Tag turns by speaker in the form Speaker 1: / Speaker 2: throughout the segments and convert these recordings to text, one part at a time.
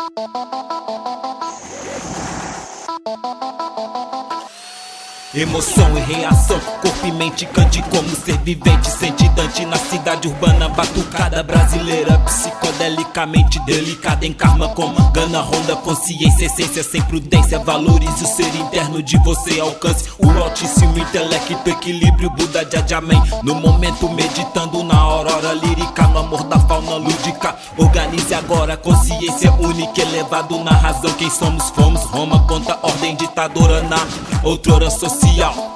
Speaker 1: Emoção e reação, corpo e mente cante como ser vivente, sentidante na cidade urbana, batucada brasileira, psicodelicamente delicada, em karma como gana, ronda, consciência, essência, sem prudência, valorize o ser interno de você, alcance o altíssimo intelecto, equilíbrio, Buda de Adjaman, no momento meditando na aurora lírica, no amor da fauna lúdica, organize agora, consciência única, elevado na razão, quem somos fomos, Roma contra ordem ditadora na outrora social.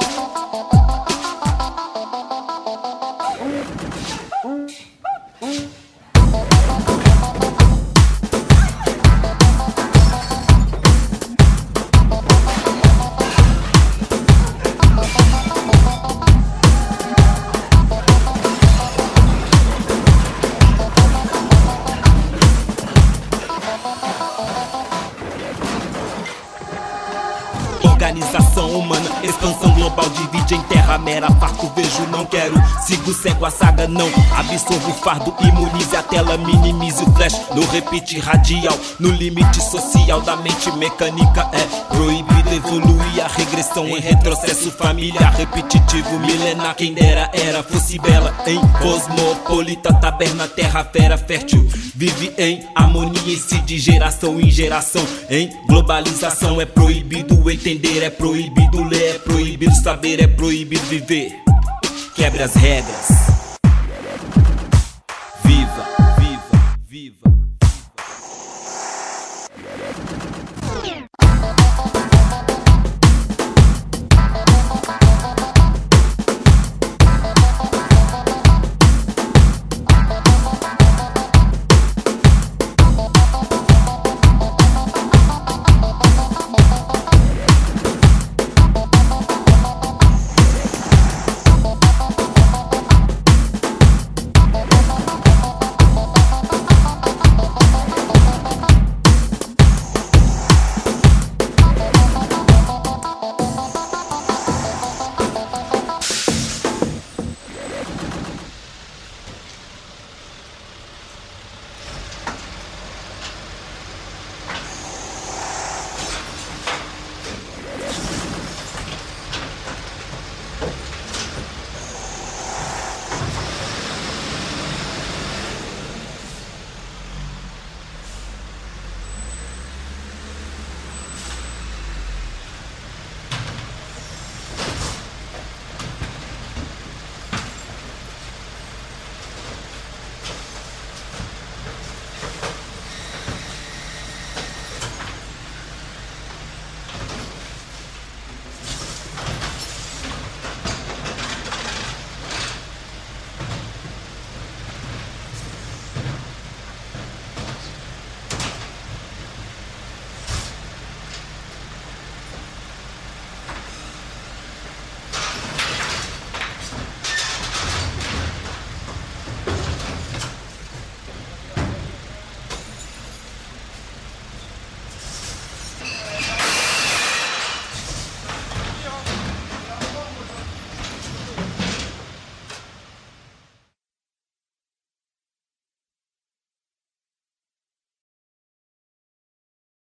Speaker 1: Organização humana, expansão global, divide em terra mera, farto vejo, não quero, sigo cego a saga, não absorvo o fardo, imunize a tela, minimize o flash, no repeat radial, no limite social da mente mecânica é proibido evoluir, a regressão em retrocesso familiar, repetitivo, milenar, quem dera era, fosse bela, em cosmopolita, taberna, terra, fera, fértil, vive em harmonia e se de geração em geração, em globalização é proibido entender, é proibido ler, é proibido saber, é proibido viver. Quebre as regras. Viva, viva, viva.